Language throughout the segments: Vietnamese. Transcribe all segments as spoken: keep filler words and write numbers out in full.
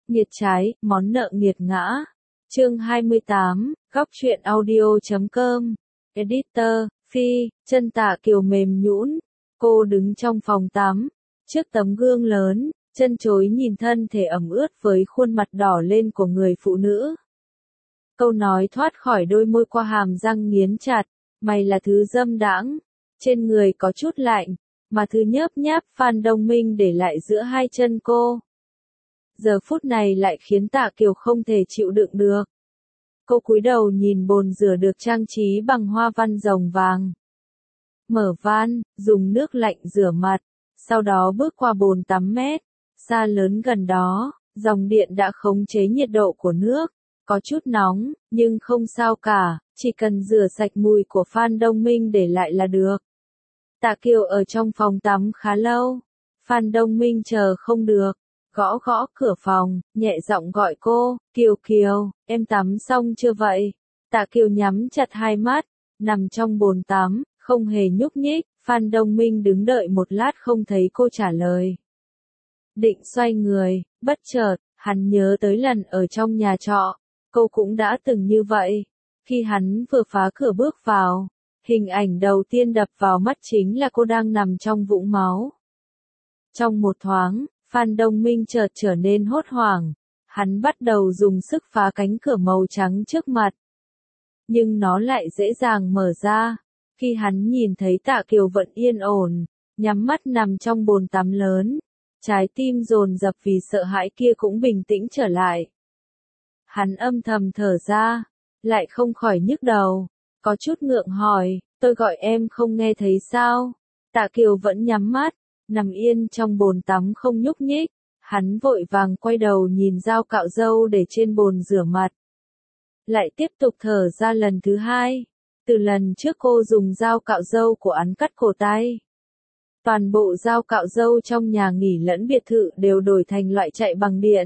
Nghiệt trái, món nợ nghiệt ngã. Chương hai mươi tám, góc truyện audio chấm com. Editor, Phi, chân Tạ Kiều mềm nhũn. Cô đứng trong phòng tắm, trước tấm gương lớn, chân chối nhìn thân thể ẩm ướt với khuôn mặt đỏ lên của người phụ nữ. Câu nói thoát khỏi đôi môi qua hàm răng nghiến chặt, mày là thứ dâm đãng. Trên người có chút lạnh, mà thứ nhớp nháp Phan Đông Minh để lại giữa hai chân cô. Giờ phút này lại khiến Tạ Kiều không thể chịu đựng được. Cô cúi đầu nhìn bồn rửa được trang trí bằng hoa văn rồng vàng. Mở van, dùng nước lạnh rửa mặt, sau đó bước qua bồn tắm mét, xa lớn gần đó, dòng điện đã khống chế nhiệt độ của nước, có chút nóng, nhưng không sao cả, chỉ cần rửa sạch mùi của Phan Đông Minh để lại là được. Tạ Kiều ở trong phòng tắm khá lâu, Phan Đông Minh chờ không được, gõ gõ cửa phòng, nhẹ giọng gọi cô, Kiều Kiều, em tắm xong chưa vậy? Tạ Kiều nhắm chặt hai mắt, nằm trong bồn tắm, không hề nhúc nhích. Phan Đông Minh đứng đợi một lát không thấy cô trả lời. Định xoay người, bất chợt, hắn nhớ tới lần ở trong nhà trọ, cô cũng đã từng như vậy. Khi hắn vừa phá cửa bước vào, hình ảnh đầu tiên đập vào mắt chính là cô đang nằm trong vũng máu. Trong một thoáng, Phan Đông Minh chợt trở nên hốt hoảng, hắn bắt đầu dùng sức phá cánh cửa màu trắng trước mặt. Nhưng nó lại dễ dàng mở ra, khi hắn nhìn thấy Tạ Kiều vẫn yên ổn, nhắm mắt nằm trong bồn tắm lớn, trái tim dồn dập vì sợ hãi kia cũng bình tĩnh trở lại. Hắn âm thầm thở ra, lại không khỏi nhức đầu, có chút ngượng hỏi, tôi gọi em không nghe thấy sao? Tạ Kiều vẫn nhắm mắt, nằm yên trong bồn tắm không nhúc nhích, hắn vội vàng quay đầu nhìn dao cạo râu để trên bồn rửa mặt. Lại tiếp tục thở ra lần thứ hai, từ lần trước cô dùng dao cạo râu của hắn cắt cổ tay. Toàn bộ dao cạo râu trong nhà nghỉ lẫn biệt thự đều đổi thành loại chạy bằng điện.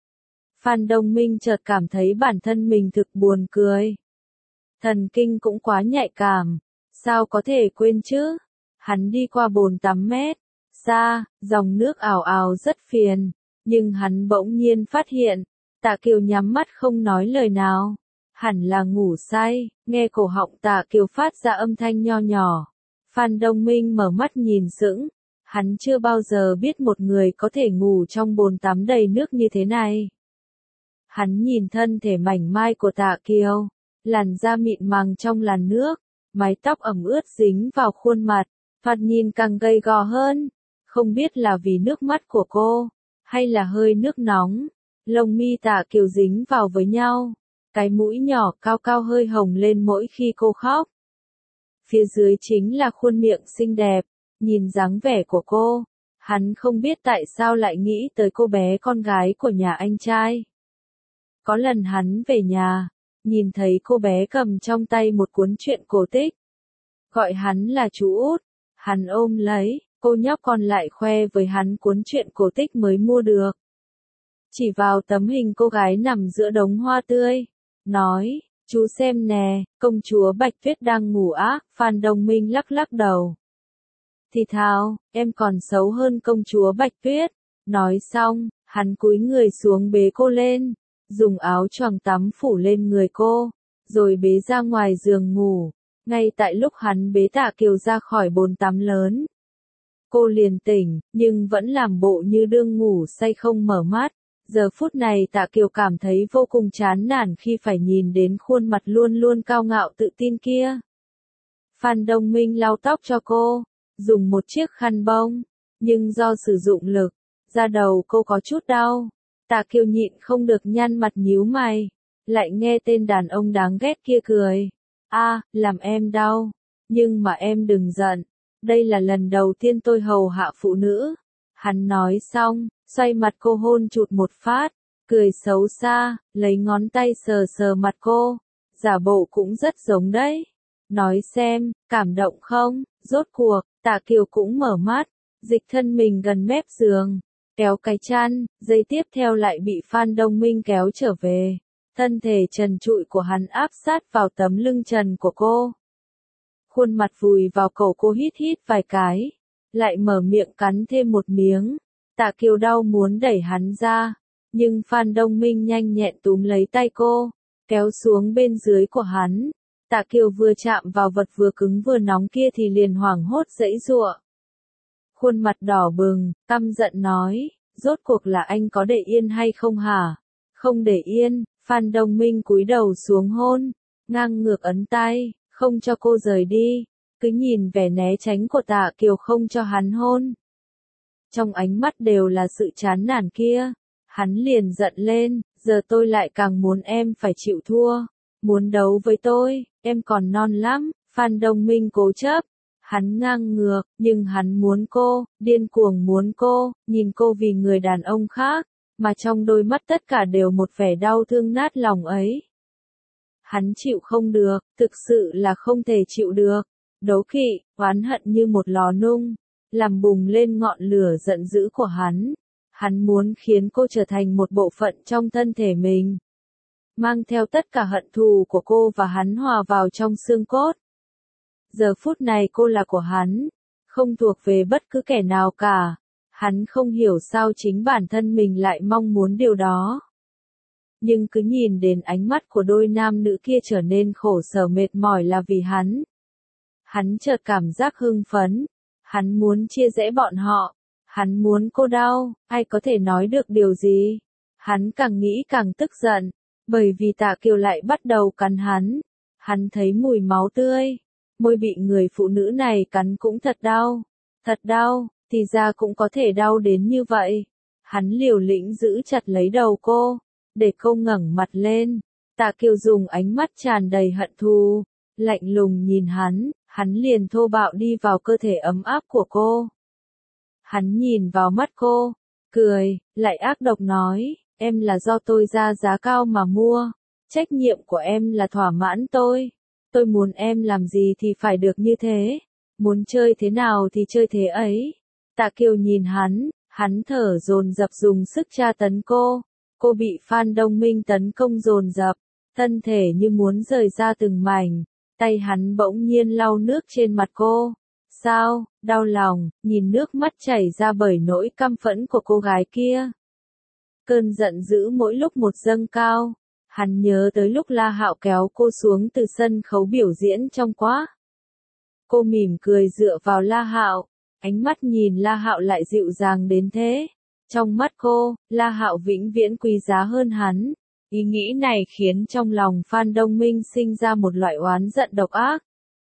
Phan Đông Minh chợt cảm thấy bản thân mình thực buồn cười. Thần kinh cũng quá nhạy cảm, sao có thể quên chứ? Hắn đi qua bồn tắm mét, xa, dòng nước ào ào rất phiền, nhưng hắn bỗng nhiên phát hiện, Tạ Kiều nhắm mắt không nói lời nào, hẳn là ngủ say, nghe cổ họng Tạ Kiều phát ra âm thanh nho nhỏ. Phan Đông Minh mở mắt nhìn sững, hắn chưa bao giờ biết một người có thể ngủ trong bồn tắm đầy nước như thế này. Hắn nhìn thân thể mảnh mai của Tạ Kiều, làn da mịn màng trong làn nước, mái tóc ẩm ướt dính vào khuôn mặt, thoạt nhìn càng gầy gò hơn, không biết là vì nước mắt của cô, hay là hơi nước nóng, lông mi Tạ Kiều dính vào với nhau, cái mũi nhỏ cao cao hơi hồng lên mỗi khi cô khóc. Phía dưới chính là khuôn miệng xinh đẹp, nhìn dáng vẻ của cô, hắn không biết tại sao lại nghĩ tới cô bé con gái của nhà anh trai. Có lần hắn về nhà, nhìn thấy cô bé cầm trong tay một cuốn truyện cổ tích. Gọi hắn là chú út, hắn ôm lấy, cô nhóc còn lại khoe với hắn cuốn truyện cổ tích mới mua được. Chỉ vào tấm hình cô gái nằm giữa đống hoa tươi, nói, chú xem nè, công chúa Bạch Tuyết đang ngủ ác. Phan Đông Minh lắc lắc đầu. Thì thào, em còn xấu hơn công chúa Bạch Tuyết. Nói xong, hắn cúi người xuống bế cô lên, dùng áo choàng tắm phủ lên người cô, rồi bế ra ngoài giường ngủ. Ngay tại lúc hắn bế Tạ Kiều ra khỏi bồn tắm lớn, cô liền tỉnh, nhưng vẫn làm bộ như đương ngủ say không mở mắt. Giờ phút này Tạ Kiều cảm thấy vô cùng chán nản khi phải nhìn đến khuôn mặt luôn luôn cao ngạo tự tin kia. Phan Đông Minh lau tóc cho cô, dùng một chiếc khăn bông, nhưng do sử dụng lực, da đầu cô có chút đau. Tạ Kiều nhịn không được nhăn mặt nhíu mày, lại nghe tên đàn ông đáng ghét kia cười. A, à, làm em đau, nhưng mà em đừng giận, đây là lần đầu tiên tôi hầu hạ phụ nữ. Hắn nói xong, xoay mặt cô hôn chụt một phát, cười xấu xa, lấy ngón tay sờ sờ mặt cô, giả bộ cũng rất giống đấy. Nói xem, cảm động không? Rốt cuộc, Tạ Kiều cũng mở mắt, dịch thân mình gần mép giường, kéo cái chăn, giây tiếp theo lại bị Phan Đông Minh kéo trở về. Thân thể trần trụi của hắn áp sát vào tấm lưng trần của cô. Khuôn mặt vùi vào cổ cô hít hít vài cái, lại mở miệng cắn thêm một miếng. Tạ Kiều đau muốn đẩy hắn ra, Nhưng Phan Đông Minh nhanh nhẹn túm lấy tay cô, kéo xuống bên dưới của hắn. Tạ Kiều vừa chạm vào vật vừa cứng vừa nóng kia thì liền hoảng hốt giãy giụa. Khuôn mặt đỏ bừng, căm giận nói, rốt cuộc là anh có để yên hay không hả? Không để yên, Phan Đông Minh cúi đầu xuống hôn, ngang ngược ấn tay, không cho cô rời đi, cứ nhìn vẻ né tránh của Tạ Kiều không cho hắn hôn. Trong ánh mắt đều là sự chán nản kia, hắn liền giận lên, giờ tôi lại càng muốn em phải chịu thua, muốn đấu với tôi, em còn non lắm. Phan Đông Minh cố chấp, hắn ngang ngược, nhưng hắn muốn cô, điên cuồng muốn cô, nhìn cô vì người đàn ông khác, mà trong đôi mắt tất cả đều một vẻ đau thương nát lòng ấy. Hắn chịu không được, thực sự là không thể chịu được. Đố kỵ, oán hận như một lò nung, làm bùng lên ngọn lửa giận dữ của hắn. Hắn muốn khiến cô trở thành một bộ phận trong thân thể mình, mang theo tất cả hận thù của cô và hắn hòa vào trong xương cốt. Giờ phút này cô là của hắn, không thuộc về bất cứ kẻ nào cả. Hắn không hiểu sao chính bản thân mình lại mong muốn điều đó. Nhưng cứ nhìn đến ánh mắt của đôi nam nữ kia trở nên khổ sở mệt mỏi là vì hắn. Hắn chợt cảm giác hưng phấn, hắn muốn chia rẽ bọn họ, hắn muốn cô đau, ai có thể nói được điều gì. Hắn càng nghĩ càng tức giận, bởi vì Tạ Kiều lại bắt đầu cắn hắn. Hắn thấy mùi máu tươi, môi bị người phụ nữ này cắn cũng thật đau, thật đau, thì ra cũng có thể đau đến như vậy. Hắn liều lĩnh giữ chặt lấy đầu cô, để cô ngẩng mặt lên. Tạ Kiều dùng ánh mắt tràn đầy hận thù, lạnh lùng nhìn hắn, hắn liền thô bạo đi vào cơ thể ấm áp của cô. Hắn nhìn vào mắt cô, cười, lại ác độc nói, em là do tôi ra giá cao mà mua, trách nhiệm của em là thỏa mãn tôi. Tôi muốn em làm gì thì phải được như thế, muốn chơi thế nào thì chơi thế ấy. Tạ Kiều nhìn hắn, hắn thở dồn dập dùng sức tra tấn cô. Cô bị Phan Đông Minh tấn công dồn dập, thân thể như muốn rời ra từng mảnh. Tay hắn bỗng nhiên lau nước trên mặt cô. Sao, đau lòng, nhìn nước mắt chảy ra bởi nỗi căm phẫn của cô gái kia. Cơn giận dữ mỗi lúc một dâng cao. Hắn nhớ tới lúc La Hạo kéo cô xuống từ sân khấu biểu diễn trong quá. Cô mỉm cười dựa vào La Hạo, ánh mắt nhìn La Hạo lại dịu dàng đến thế. Trong mắt cô, La Hạo vĩnh viễn quý giá hơn hắn. Ý nghĩ này khiến trong lòng Phan Đông Minh sinh ra một loại oán giận độc ác.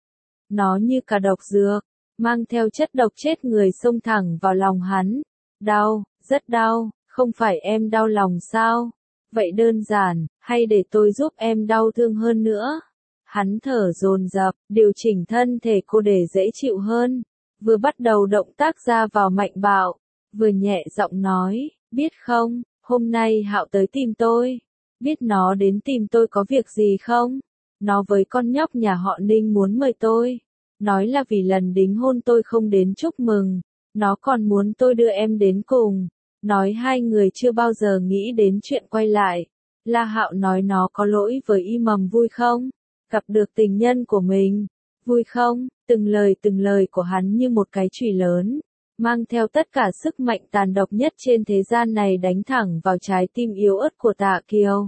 Nó như cả độc dược, mang theo chất độc chết người xông thẳng vào lòng hắn. Đau, rất đau, không phải em đau lòng sao? Vậy đơn giản, hay để tôi giúp em đau thương hơn nữa? Hắn thở dồn dập, điều chỉnh thân thể cô để dễ chịu hơn. Vừa bắt đầu động tác ra vào mạnh bạo, vừa nhẹ giọng nói, biết không, hôm nay Hạo tới tìm tôi. Biết nó đến tìm tôi có việc gì không? Nó với con nhóc nhà họ Ninh muốn mời tôi. Nói là vì lần đính hôn tôi không đến chúc mừng. Nó còn muốn tôi đưa em đến cùng. Nói hai người chưa bao giờ nghĩ đến chuyện quay lại. La Hạo nói nó có lỗi với Y Mầm vui không? Gặp được tình nhân của mình. Vui không? Từng lời từng lời của hắn như một cái chùy lớn, mang theo tất cả sức mạnh tàn độc nhất trên thế gian này đánh thẳng vào trái tim yếu ớt của Tạ Kiều.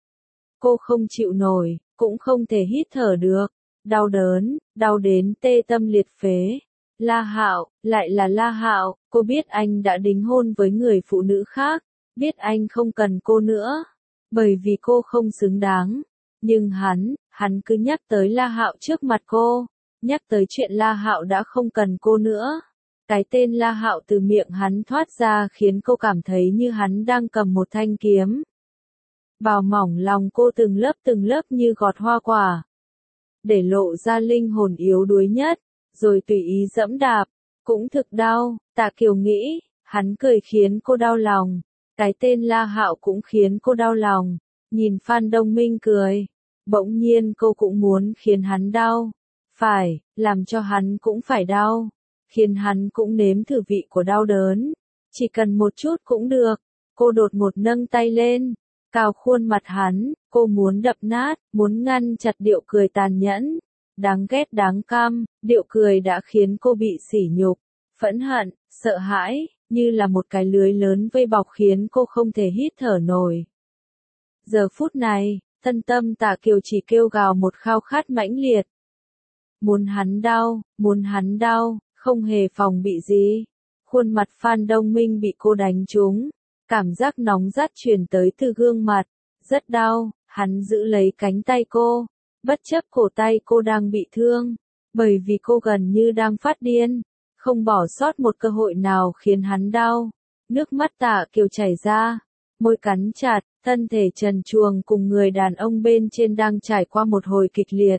Cô không chịu nổi, cũng không thể hít thở được. Đau đớn, đau đến tê tâm liệt phế. La Hạo, lại là La Hạo, cô biết anh đã đính hôn với người phụ nữ khác, biết anh không cần cô nữa, bởi vì cô không xứng đáng. Nhưng hắn, hắn cứ nhắc tới La Hạo trước mặt cô, nhắc tới chuyện La Hạo đã không cần cô nữa. Cái tên La Hạo từ miệng hắn thoát ra khiến cô cảm thấy như hắn đang cầm một thanh kiếm. Bào mỏng lòng cô từng lớp từng lớp như gọt hoa quả, để lộ ra linh hồn yếu đuối nhất, rồi tùy ý dẫm đạp, cũng thực đau. Tạ Kiều nghĩ, hắn cười khiến cô đau lòng, cái tên La Hạo cũng khiến cô đau lòng. Nhìn Phan Đông Minh cười, bỗng nhiên cô cũng muốn khiến hắn đau, phải, làm cho hắn cũng phải đau, khiến hắn cũng nếm thử vị của đau đớn, chỉ cần một chút cũng được. Cô đột ngột nâng tay lên, cào khuôn mặt hắn, cô muốn đập nát, muốn ngăn chặt điệu cười tàn nhẫn, đáng ghét đáng căm. Điệu cười đã khiến cô bị sỉ nhục, phẫn hận, sợ hãi, như là một cái lưới lớn vây bọc khiến cô không thể hít thở nổi. Giờ phút này, thân tâm Tạ Kiều chỉ kêu gào một khao khát mãnh liệt. Muốn hắn đau, muốn hắn đau, không hề phòng bị gì. Khuôn mặt Phan Đông Minh bị cô đánh trúng, cảm giác nóng rát truyền tới từ gương mặt, rất đau, hắn giữ lấy cánh tay cô, bất chấp cổ tay cô đang bị thương, bởi vì cô gần như đang phát điên, không bỏ sót một cơ hội nào khiến hắn đau. Nước mắt Tạ Kiều chảy ra, môi cắn chặt, thân thể trần truồng cùng người đàn ông bên trên đang trải qua một hồi kịch liệt.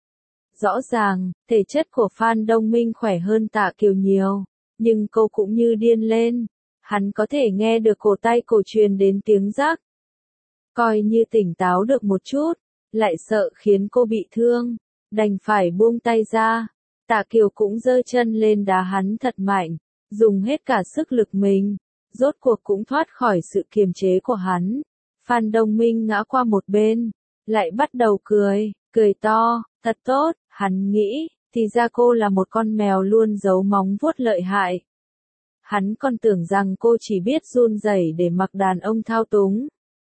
Rõ ràng, thể chất của Phan Đông Minh khỏe hơn Tạ Kiều nhiều, nhưng cô cũng như điên lên. Hắn có thể nghe được cổ tay cổ truyền đến tiếng rắc. Coi như tỉnh táo được một chút, lại sợ khiến cô bị thương, đành phải buông tay ra. Tạ Kiều cũng giơ chân lên đá hắn thật mạnh, dùng hết cả sức lực mình, rốt cuộc cũng thoát khỏi sự kiềm chế của hắn. Phan Đông Minh ngã qua một bên, lại bắt đầu cười, cười to, thật tốt, hắn nghĩ, thì ra cô là một con mèo luôn giấu móng vuốt lợi hại. Hắn còn tưởng rằng cô chỉ biết run rẩy để mặc đàn ông thao túng.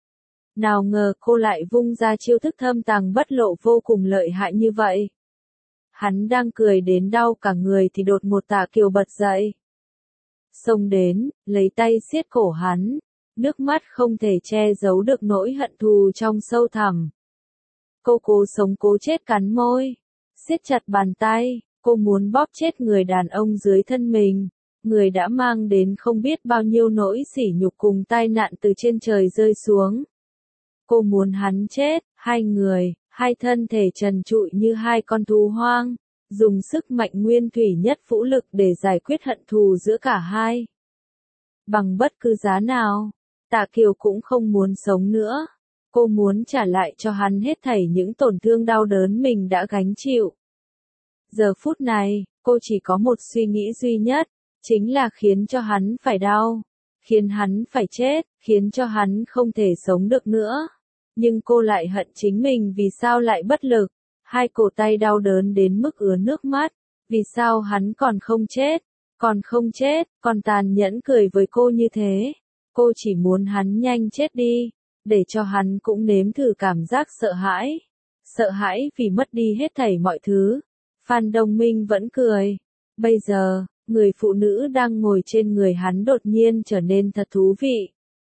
Nào ngờ cô lại vung ra chiêu thức thâm tàng bất lộ vô cùng lợi hại như vậy. Hắn đang cười đến đau cả người thì đột một Tạ Kiều bật dậy. Xông đến, lấy tay siết cổ hắn, nước mắt không thể che giấu được nỗi hận thù trong sâu thẳm. Cô cố sống cố chết cắn môi, siết chặt bàn tay, cô muốn bóp chết người đàn ông dưới thân mình, người đã mang đến không biết bao nhiêu nỗi sỉ nhục cùng tai nạn từ trên trời rơi xuống. Cô muốn hắn chết, hai người, hai thân thể trần trụi như hai con thú hoang, dùng sức mạnh nguyên thủy nhất vũ lực để giải quyết hận thù giữa cả hai. Bằng bất cứ giá nào, Tạ Kiều cũng không muốn sống nữa. Cô muốn trả lại cho hắn hết thảy những tổn thương đau đớn mình đã gánh chịu. Giờ phút này, cô chỉ có một suy nghĩ duy nhất, chính là khiến cho hắn phải đau, khiến hắn phải chết, khiến cho hắn không thể sống được nữa. Nhưng cô lại hận chính mình vì sao lại bất lực, hai cổ tay đau đớn đến mức ứa nước mắt, vì sao hắn còn không chết, còn không chết, còn tàn nhẫn cười với cô như thế. Cô chỉ muốn hắn nhanh chết đi, để cho hắn cũng nếm thử cảm giác sợ hãi. Sợ hãi vì mất đi hết thảy mọi thứ. Phan Đông Minh vẫn cười. Bây giờ, người phụ nữ đang ngồi trên người hắn đột nhiên trở nên thật thú vị.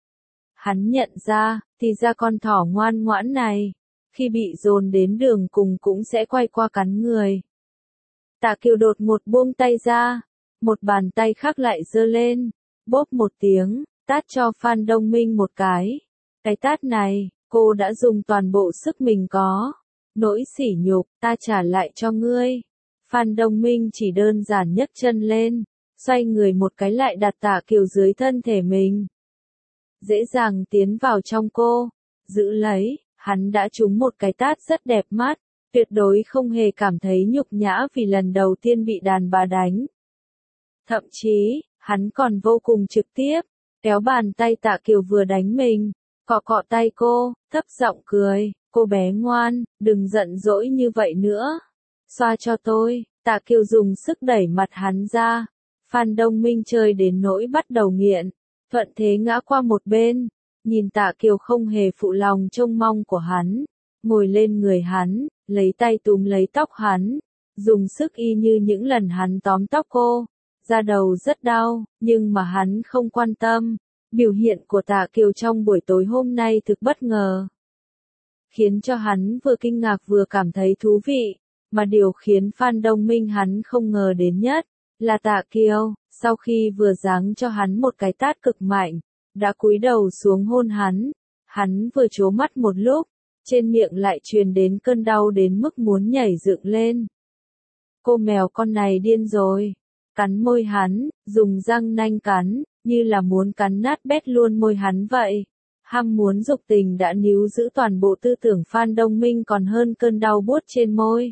Hắn nhận ra, thì ra con thỏ ngoan ngoãn này, khi bị dồn đến đường cùng cũng sẽ quay qua cắn người. Tạ Kiều đột ngột buông tay ra, một bàn tay khác lại giơ lên, bốp một tiếng, tát cho Phan Đông Minh một cái. Cái tát này, cô đã dùng toàn bộ sức mình có. Nỗi sỉ nhục, ta trả lại cho ngươi. Phan Đông Minh chỉ đơn giản nhấc chân lên, xoay người một cái lại đặt Tạ Kiều dưới thân thể mình. Dễ dàng tiến vào trong cô, giữ lấy, hắn đã trúng một cái tát rất đẹp mắt, tuyệt đối không hề cảm thấy nhục nhã vì lần đầu tiên bị đàn bà đánh. Thậm chí, hắn còn vô cùng trực tiếp, kéo bàn tay Tạ Kiều vừa đánh mình, cọ cọ tay cô, thấp giọng cười, cô bé ngoan, đừng giận dỗi như vậy nữa. Xoa cho tôi, Tạ Kiều dùng sức đẩy mặt hắn ra. Phan Đông Minh chơi đến nỗi bắt đầu nghiện, thuận thế ngã qua một bên, nhìn Tạ Kiều không hề phụ lòng trông mong của hắn, ngồi lên người hắn, lấy tay túm lấy tóc hắn, dùng sức y như những lần hắn tóm tóc cô. Da đầu rất đau, nhưng mà hắn không quan tâm. Biểu hiện của Tạ Kiều trong buổi tối hôm nay thực bất ngờ, khiến cho hắn vừa kinh ngạc vừa cảm thấy thú vị, mà điều khiến Phan Đông Minh hắn không ngờ đến nhất, là Tạ Kiều, sau khi vừa giáng cho hắn một cái tát cực mạnh, đã cúi đầu xuống hôn hắn, hắn vừa trố mắt một lúc, trên miệng lại truyền đến cơn đau đến mức muốn nhảy dựng lên. Cô mèo con này điên rồi, cắn môi hắn, dùng răng nanh cắn, như là muốn cắn nát bét luôn môi hắn vậy. Ham muốn dục tình đã níu giữ toàn bộ tư tưởng Phan Đông Minh còn hơn cơn đau buốt trên môi.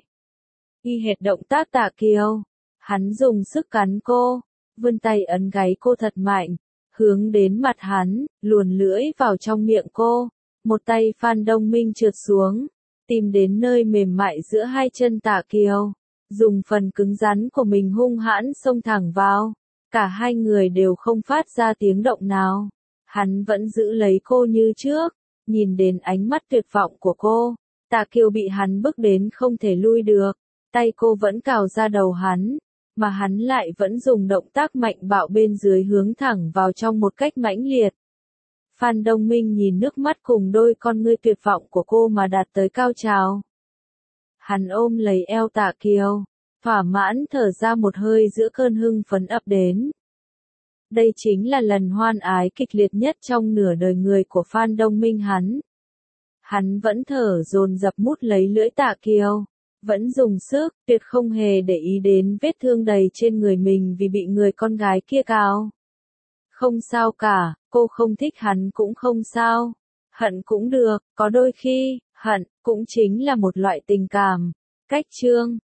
Y hệt động tác Tạ Kiều, hắn dùng sức cắn cô, vươn tay ấn gáy cô thật mạnh, hướng đến mặt hắn, luồn lưỡi vào trong miệng cô. Một tay Phan Đông Minh trượt xuống, tìm đến nơi mềm mại giữa hai chân Tạ Kiều, dùng phần cứng rắn của mình hung hãn xông thẳng vào. Cả hai người đều không phát ra tiếng động nào. Hắn vẫn giữ lấy cô như trước, nhìn đến ánh mắt tuyệt vọng của cô. Tạ Kiều bị hắn bức đến không thể lui được, tay cô vẫn cào ra đầu hắn, mà hắn lại vẫn dùng động tác mạnh bạo bên dưới hướng thẳng vào trong một cách mãnh liệt. Phan Đông Minh nhìn nước mắt cùng đôi con ngươi tuyệt vọng của cô mà đạt tới cao trào. Hắn ôm lấy eo Tạ Kiều, thỏa mãn thở ra một hơi giữa cơn hưng phấn ập đến. Đây chính là lần hoan ái kịch liệt nhất trong nửa đời người của Phan Đông Minh hắn. Hắn vẫn thở dồn dập mút lấy lưỡi Tạ Kiều, vẫn dùng sức, tuyệt không hề để ý đến vết thương đầy trên người mình vì bị người con gái kia cào. Không sao cả, cô không thích hắn cũng không sao. Hận cũng được, có đôi khi, hận cũng chính là một loại tình cảm. Cách chương